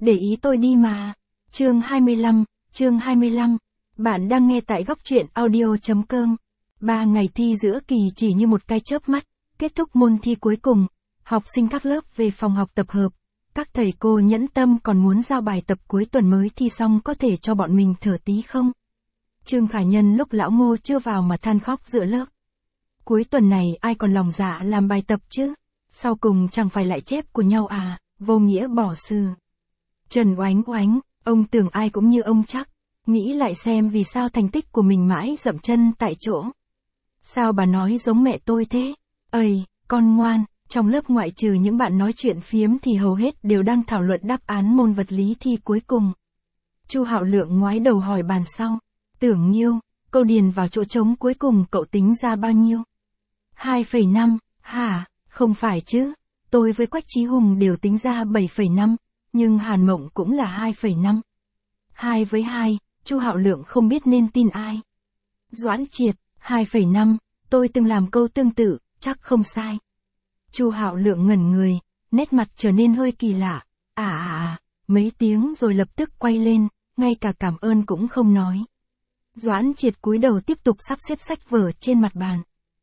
để ý tôi đi mà. Chương 25, bạn đang nghe tại góc truyện audio.com. 3 ngày thi giữa kỳ chỉ như một cái chớp mắt, kết thúc môn thi cuối cùng, học sinh các lớp về phòng học tập hợp. Các thầy cô nhẫn tâm còn muốn giao bài tập cuối tuần mới thi xong, có thể cho bọn mình thở tí không? Trương Khả Nhân lúc lão Ngô chưa vào mà than khóc giữa lớp. Cuối tuần này ai còn lòng dạ làm bài tập chứ? Sau cùng chẳng phải lại chép của nhau à, vô nghĩa bỏ sư. Trần Oánh Oánh, ông tưởng ai cũng như ông chắc. Nghĩ lại xem vì sao thành tích của mình mãi dậm chân tại chỗ. Sao bà nói giống mẹ tôi thế? Ây, con ngoan, trong lớp ngoại trừ những bạn nói chuyện phiếm thì hầu hết đều đang thảo luận đáp án môn vật lý thi cuối cùng. Chu Hạo Lượng ngoái đầu hỏi bàn sau. Tưởng Nhiêu, câu điền vào chỗ trống cuối cùng cậu tính ra bao nhiêu? 2,5, hả? Không phải chứ, tôi với Quách Chí Hùng đều tính ra 7,5, nhưng Hàn Mộng cũng là 2,5. 2 với 2, Chu Hạo Lượng không biết nên tin ai. Doãn Triệt, 2,5, tôi từng làm câu tương tự, chắc không sai. Chu Hạo Lượng ngẩn người, nét mặt trở nên hơi kỳ lạ. Mấy tiếng rồi lập tức quay lên, ngay cả cảm ơn cũng không nói. Doãn Triệt cúi đầu tiếp tục sắp xếp sách vở trên mặt bàn.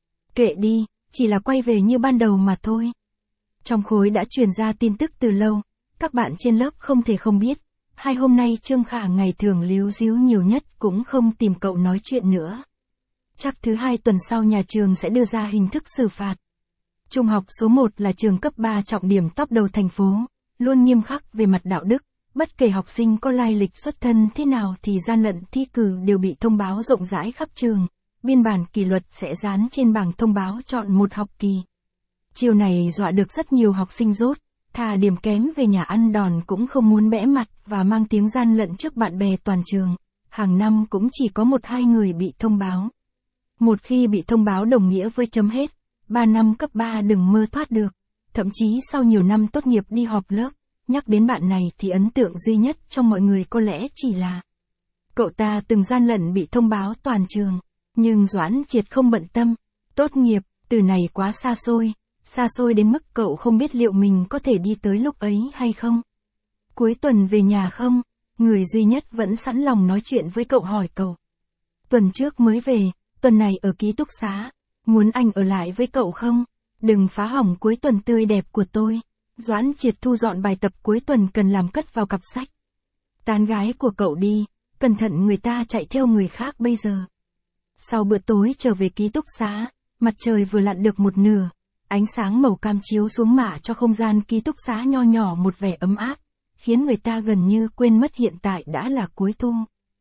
Kệ đi, chỉ là quay về như ban đầu mà thôi. Trong khối đã truyền ra tin tức từ lâu, các bạn trên lớp không thể không biết. 2 hôm nay Trương Khả ngày thường líu ríu nhiều nhất cũng không tìm cậu nói chuyện nữa. Chắc thứ 2 tuần sau nhà trường sẽ đưa ra hình thức xử phạt. Trung học số 1 là trường cấp 3 trọng điểm top đầu thành phố, luôn nghiêm khắc về mặt đạo đức. Bất kể học sinh có lai lịch xuất thân thế nào thì gian lận thi cử đều bị thông báo rộng rãi khắp trường. Biên bản kỷ luật sẽ dán trên bảng thông báo chọn một học kỳ. Chiều này dọa được rất nhiều học sinh rốt, thà điểm kém về nhà ăn đòn cũng không muốn bẽ mặt và mang tiếng gian lận trước bạn bè toàn trường. Hàng năm cũng chỉ có 1-2 người bị thông báo. Một khi bị thông báo đồng nghĩa với chấm hết, 3 năm cấp 3 đừng mơ thoát được. Thậm chí sau nhiều năm tốt nghiệp đi họp lớp, nhắc đến bạn này thì ấn tượng duy nhất trong mọi người có lẽ chỉ là cậu ta từng gian lận bị thông báo toàn trường. Nhưng Doãn Triệt không bận tâm. Tốt nghiệp, từ này quá xa xôi đến mức cậu không biết liệu mình có thể đi tới lúc ấy hay không. Cuối tuần về nhà không? Người duy nhất vẫn sẵn lòng nói chuyện với cậu hỏi cậu. Tuần trước mới về, tuần này ở ký túc xá. Muốn anh ở lại với cậu không? Đừng phá hỏng cuối tuần tươi đẹp của tôi. Doãn Triệt thu dọn bài tập cuối tuần cần làm cất vào cặp sách. Tán gái của cậu đi, cẩn thận người ta chạy theo người khác bây giờ. Sau bữa tối trở về ký túc xá, mặt trời vừa lặn được một nửa, ánh sáng màu cam chiếu xuống mạ cho không gian ký túc xá nho nhỏ một vẻ ấm áp, khiến người ta gần như quên mất hiện tại đã là cuối thu.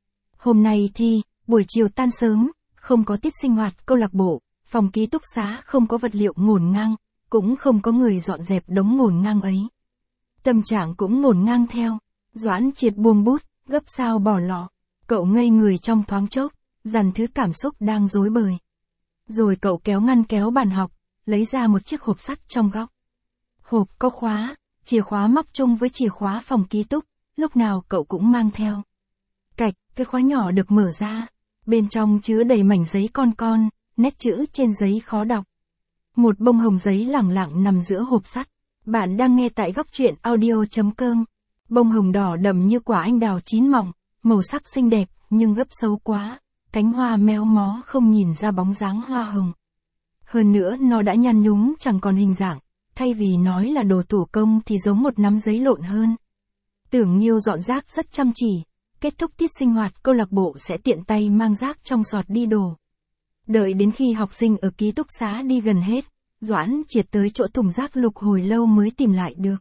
Hôm nay thi, buổi chiều tan sớm, không có tiết sinh hoạt câu lạc bộ, phòng ký túc xá không có vật liệu ngổn ngang, cũng không có người dọn dẹp đống ngổn ngang ấy. Tâm trạng cũng ngổn ngang theo. Doãn Triệt buông bút, gấp sao bỏ lọ. Cậu ngây người trong thoáng chốc, dằn thứ cảm xúc đang rối bời. Rồi cậu kéo ngăn kéo bàn học, lấy ra một chiếc hộp sắt trong góc. Hộp có khóa, chìa khóa móc chung với chìa khóa phòng ký túc, lúc nào cậu cũng mang theo. Cạch, cái khóa nhỏ được mở ra. Bên trong chứa đầy mảnh giấy con, nét chữ trên giấy khó đọc. Một bông hồng giấy lẳng lặng nằm giữa hộp sắt. Bạn đang nghe tại góc truyện audio.com. Bông hồng đỏ đậm như quả anh đào chín mọng, màu sắc xinh đẹp nhưng gấp xấu quá. Cánh hoa méo mó không nhìn ra bóng dáng hoa hồng. Hơn nữa nó đã nhăn nhúm chẳng còn hình dạng, thay vì nói là đồ thủ công thì giống một nắm giấy lộn hơn. Tưởng Nhiêu dọn rác rất chăm chỉ, kết thúc tiết sinh hoạt câu lạc bộ sẽ tiện tay mang rác trong sọt đi đổ. Đợi đến khi học sinh ở ký túc xá đi gần hết, Doãn Triệt tới chỗ thùng rác lục hồi lâu mới tìm lại được.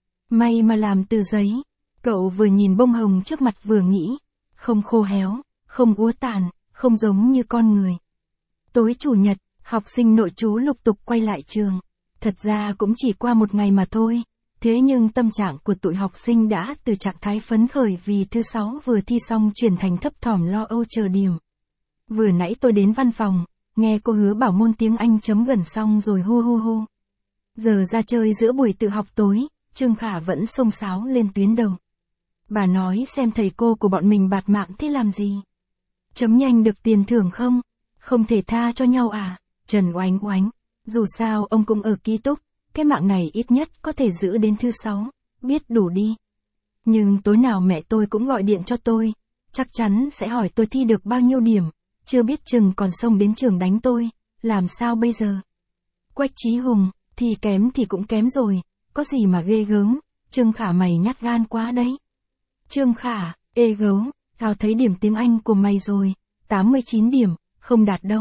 May mà làm từ giấy. Cậu vừa nhìn bông hồng trước mặt vừa nghĩ, không khô héo, không úa tàn, không giống như con người. Tối chủ nhật, học sinh nội trú lục tục quay lại trường. Thật ra cũng chỉ qua một ngày mà thôi. Thế nhưng tâm trạng của tụi học sinh đã từ trạng thái phấn khởi vì thứ 6 vừa thi xong chuyển thành thấp thỏm lo âu chờ điểm. Vừa nãy tôi đến văn phòng, nghe cô Hứa bảo môn tiếng Anh chấm gần xong rồi hu. Giờ ra chơi giữa buổi tự học tối, Trương Khả vẫn xông xáo lên tuyến đầu. Bà nói xem thầy cô của bọn mình bạt mạng thế làm gì? Chấm nhanh được tiền thưởng không? Không thể tha cho nhau à? Trần Oánh Oánh, dù sao ông cũng ở ký túc, cái mạng này ít nhất có thể giữ đến thứ 6, biết đủ đi. Nhưng tối nào mẹ tôi cũng gọi điện cho tôi, chắc chắn sẽ hỏi tôi thi được bao nhiêu điểm, chưa biết chừng còn xông đến trường đánh tôi, làm sao bây giờ? Quách Chí Hùng, thì kém thì cũng kém rồi, có gì mà ghê gớm, Trương Khả mày nhát gan quá đấy. Trương Khả, ê gấu, tao thấy điểm tiếng Anh của mày rồi, 89 điểm, không đạt đâu.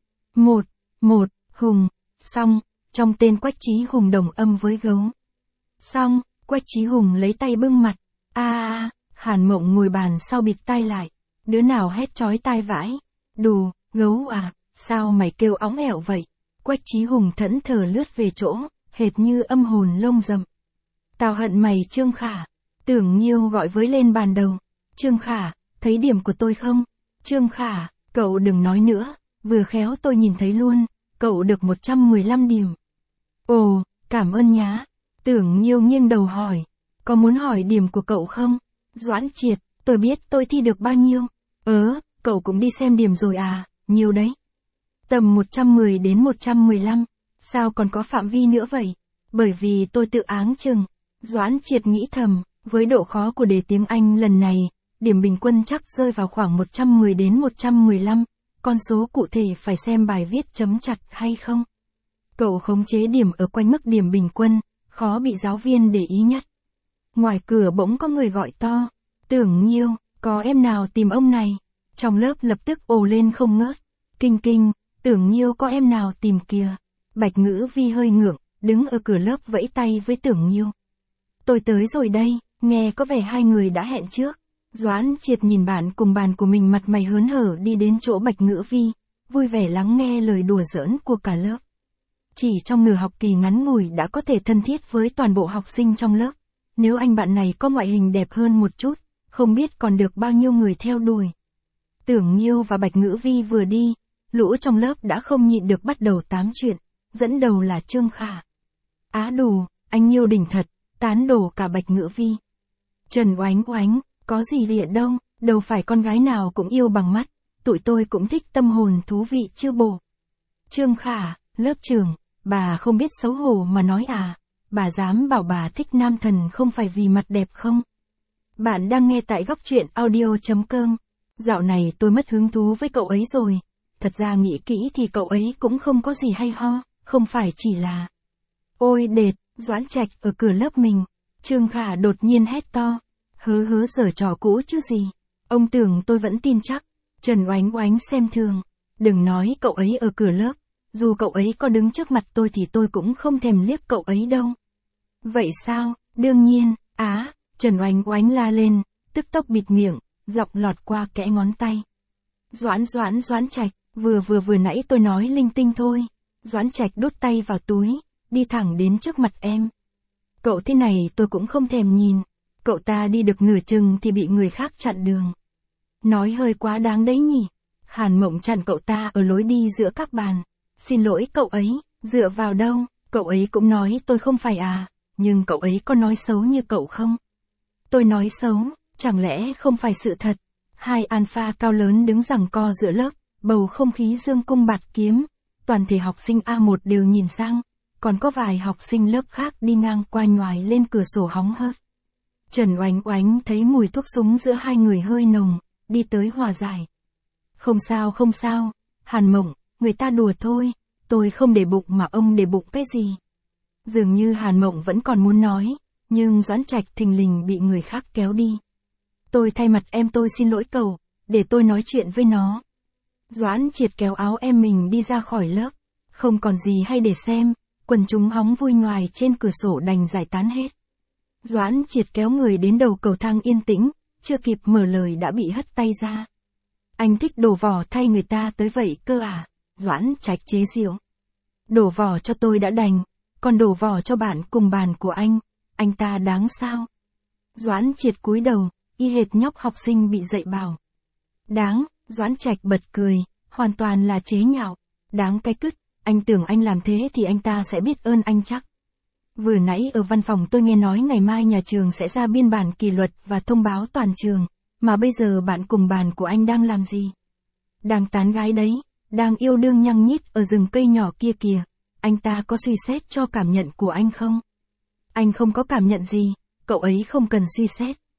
Hùng, xong, trong tên Quách Chí Hùng đồng âm với gấu. Xong, Quách Chí Hùng lấy tay bưng mặt, Hàn Mộng ngồi bàn sau bịt tai lại, đứa nào hét chói tai vãi, đù, gấu à, sao mày kêu óng ẻo vậy? Quách Chí Hùng thẫn thờ lướt về chỗ, hệt như âm hồn lông rậm. Tao hận mày Trương Khả. Tưởng Nhiêu gọi với lên bàn đầu. Trương Khả, thấy điểm của tôi không? Trương Khả, cậu đừng nói nữa, vừa khéo tôi nhìn thấy luôn, cậu được 115 điểm. Ồ, cảm ơn nhá. Tưởng Nhiêu nghiêng đầu hỏi, có muốn hỏi điểm của cậu không? Doãn Triệt, tôi biết tôi thi được bao nhiêu. Cậu cũng đi xem điểm rồi à, nhiều đấy. Tầm 110 đến 115, sao còn có phạm vi nữa vậy? Bởi vì tôi tự áng chừng. Doãn Triệt nghĩ thầm, với độ khó của đề tiếng Anh lần này, điểm bình quân chắc rơi vào khoảng 110 đến 115, con số cụ thể phải xem bài viết chấm chặt hay không. Cậu khống chế điểm ở quanh mức điểm bình quân, khó bị giáo viên để ý nhất. Ngoài cửa bỗng có người gọi to, Tưởng Nhiêu, có em nào tìm ông này? Trong lớp lập tức ồ lên không ngớt. Kinh, Tưởng Nhiêu có em nào tìm kìa. Bạch Ngữ Vi hơi ngượng, đứng ở cửa lớp vẫy tay với Tưởng Nhiêu. Tôi tới rồi đây, nghe có vẻ hai người đã hẹn trước. Doãn Triệt nhìn bạn cùng bàn của mình mặt mày hớn hở đi đến chỗ Bạch Ngữ Vi, vui vẻ lắng nghe lời đùa giỡn của cả lớp. Chỉ trong nửa học kỳ ngắn ngủi đã có thể thân thiết với toàn bộ học sinh trong lớp. Nếu anh bạn này có ngoại hình đẹp hơn một chút, không biết còn được bao nhiêu người theo đuổi. Tưởng Nhiêu và Bạch Ngữ Vi vừa đi, lũ trong lớp đã không nhịn được bắt đầu tám chuyện, dẫn đầu là Trương Khả. Á đù, anh Nhiêu đỉnh thật, tán đổ cả Bạch Ngữ Vi. Trần Oánh Oánh, có gì lịa đâu, đâu phải con gái nào cũng yêu bằng mắt, tụi tôi cũng thích tâm hồn thú vị chứ bộ. Trương Khả, lớp trưởng, bà không biết xấu hổ mà nói à, bà dám bảo bà thích nam thần không phải vì mặt đẹp không? Bạn đang nghe tại góc truyện audio.com. Dạo này tôi mất hứng thú với cậu ấy rồi, thật ra nghĩ kỹ thì cậu ấy cũng không có gì hay ho, không phải chỉ là... Ôi đệt, Doãn Trạch ở cửa lớp mình. Trương Khả đột nhiên hét to. Hớ giở trò cũ chứ gì. Ông tưởng tôi vẫn tin chắc. Trần Oánh Oánh xem thường. Đừng nói cậu ấy ở cửa lớp. Dù cậu ấy có đứng trước mặt tôi thì tôi cũng không thèm liếc cậu ấy đâu. Vậy sao? Đương nhiên. Trần Oánh Oánh la lên, tức tốc bịt miệng, giọng lọt qua kẽ ngón tay. Doãn Trạch, vừa nãy tôi nói linh tinh thôi. Doãn Trạch đút tay vào túi, đi thẳng đến trước mặt em. Cậu thế này tôi cũng không thèm nhìn. Cậu ta đi được nửa chừng thì bị người khác chặn đường. Nói hơi quá đáng đấy nhỉ. Hàn Mộng chặn cậu ta ở lối đi giữa các bàn. Xin lỗi cậu ấy, dựa vào đâu, cậu ấy cũng nói tôi không phải à, nhưng cậu ấy có nói xấu như cậu không? Tôi nói xấu, chẳng lẽ không phải sự thật? Hai alpha cao lớn đứng giằng co giữa lớp, bầu không khí dương cung bạt kiếm. Toàn thể học sinh A1 đều nhìn sang, còn có vài học sinh lớp khác đi ngang qua nhoài lên cửa sổ hóng hớt. Trần Oánh Oánh thấy mùi thuốc súng giữa hai người hơi nồng, đi tới hòa giải. Không sao, Hàn Mộng, người ta đùa thôi, tôi không để bụng mà ông để bụng cái gì. Dường như Hàn Mộng vẫn còn muốn nói, nhưng Doãn Trạch thình lình bị người khác kéo đi. Tôi thay mặt em tôi xin lỗi cậu, để tôi nói chuyện với nó. Doãn Triệt kéo áo em mình đi ra khỏi lớp, không còn gì hay để xem, quần chúng hóng vui nhoài trên cửa sổ đành giải tán hết. Doãn Triệt kéo người đến đầu cầu thang yên tĩnh, chưa kịp mở lời đã bị hất tay ra. Anh thích đổ vỏ thay người ta tới vậy cơ à? Doãn Trạch chế giễu. Đổ vỏ cho tôi đã đành, còn đổ vỏ cho bạn cùng bàn của anh ta đáng sao? Doãn Triệt cúi đầu, y hệt nhóc học sinh bị dạy bảo. Đáng, Doãn Trạch bật cười, hoàn toàn là chế nhạo. Đáng cái cứt, anh tưởng anh làm thế thì anh ta sẽ biết ơn anh chắc. Vừa nãy ở văn phòng tôi nghe nói ngày mai nhà trường sẽ ra biên bản kỷ luật và thông báo toàn trường, mà bây giờ bạn cùng bàn của anh đang làm gì? Đang tán gái đấy, đang yêu đương nhăng nhít ở rừng cây nhỏ kia kìa, anh ta có suy xét cho cảm nhận của anh không? Anh không có cảm nhận gì, cậu ấy không cần suy xét,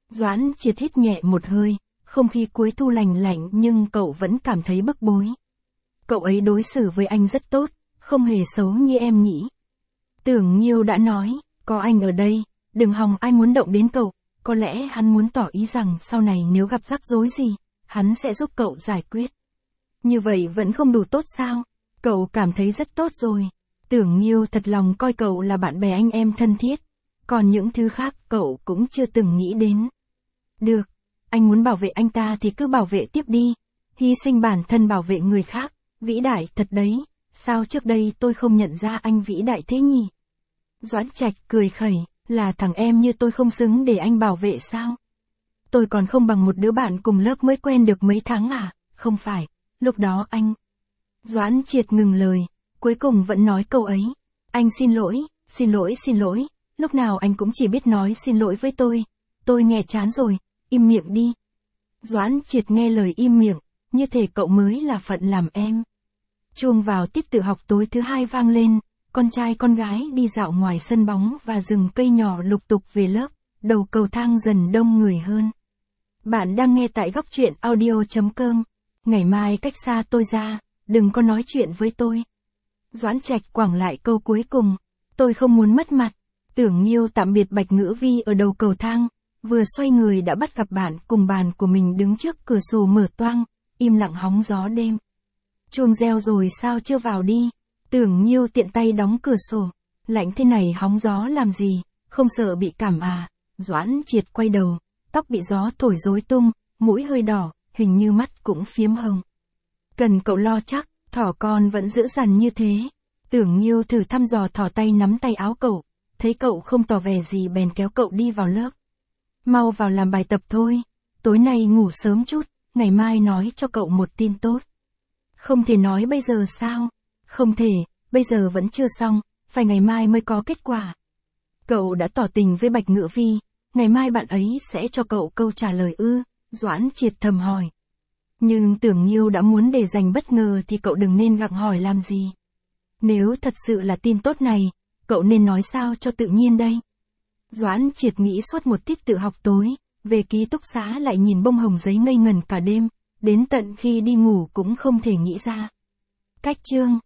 Doãn Triệt hít nhẹ một hơi, không khí cuối thu lành lạnh nhưng cậu vẫn cảm thấy bức bối. Cậu ấy đối xử với anh rất tốt, không hề xấu như em nghĩ. Tưởng Nhiêu đã nói, có anh ở đây, đừng hòng ai muốn động đến cậu, có lẽ hắn muốn tỏ ý rằng sau này nếu gặp rắc rối gì, hắn sẽ giúp cậu giải quyết. Như vậy vẫn không đủ tốt sao? Cậu cảm thấy rất tốt rồi. Tưởng Nhiêu thật lòng coi cậu là bạn bè anh em thân thiết, còn những thứ khác cậu cũng chưa từng nghĩ đến. Được, anh muốn bảo vệ anh ta thì cứ bảo vệ tiếp đi, hy sinh bản thân bảo vệ người khác, vĩ đại thật đấy, sao trước đây tôi không nhận ra anh vĩ đại thế nhỉ? Doãn Trạch cười khẩy, là thằng em như tôi không xứng để anh bảo vệ sao? Tôi còn không bằng một đứa bạn cùng lớp mới quen được mấy tháng à, không phải, lúc đó anh... Doãn Triệt ngừng lời, cuối cùng vẫn nói câu ấy. Anh xin lỗi, xin lỗi, lúc nào anh cũng chỉ biết nói xin lỗi với tôi nghe chán rồi, im miệng đi. Doãn Triệt nghe lời im miệng, như thể cậu mới là phận làm em. Chuông vào tiết tự học tối thứ 2 vang lên, con trai con gái đi dạo ngoài sân bóng và rừng cây nhỏ lục tục về lớp, đầu cầu thang dần đông người hơn. Bạn đang nghe tại góc truyện audio.com. Ngày mai cách xa tôi ra, đừng có nói chuyện với tôi. Doãn Trạch quẳng lại câu cuối cùng, tôi không muốn mất mặt. Tưởng Nhiêu tạm biệt Bạch Ngữ Vi ở đầu cầu thang, vừa xoay người đã bắt gặp bạn cùng bàn của mình đứng trước cửa sổ mở toang, im lặng hóng gió đêm. Chuông reo rồi sao chưa vào đi? Tưởng Nhiêu tiện tay đóng cửa sổ, lạnh thế này hóng gió làm gì, không sợ bị cảm à? Doãn Triệt quay đầu, tóc bị gió thổi rối tung, mũi hơi đỏ, hình như mắt cũng phiếm hồng. Cần cậu lo chắc, thỏ con vẫn giữ dằn như thế. Tưởng Nhiêu thử thăm dò thỏ tay nắm tay áo cậu, thấy cậu không tỏ vẻ gì bèn kéo cậu đi vào lớp. Mau vào làm bài tập thôi, tối nay ngủ sớm chút, ngày mai nói cho cậu một tin tốt. Không thể nói bây giờ sao? Không thể, bây giờ vẫn chưa xong, phải ngày mai mới có kết quả. Cậu đã tỏ tình với Bạch Ngữ Vi, ngày mai bạn ấy sẽ cho cậu câu trả lời ư? Doãn Triệt thầm hỏi. Nhưng Tưởng Nhiêu đã muốn để dành bất ngờ thì cậu đừng nên gặng hỏi làm gì. Nếu thật sự là tin tốt này, cậu nên nói sao cho tự nhiên đây? Doãn Triệt nghĩ suốt một tiết tự học tối, về ký túc xá lại nhìn bông hồng giấy ngây ngẩn cả đêm, đến tận khi đi ngủ cũng không thể nghĩ ra. Cách chương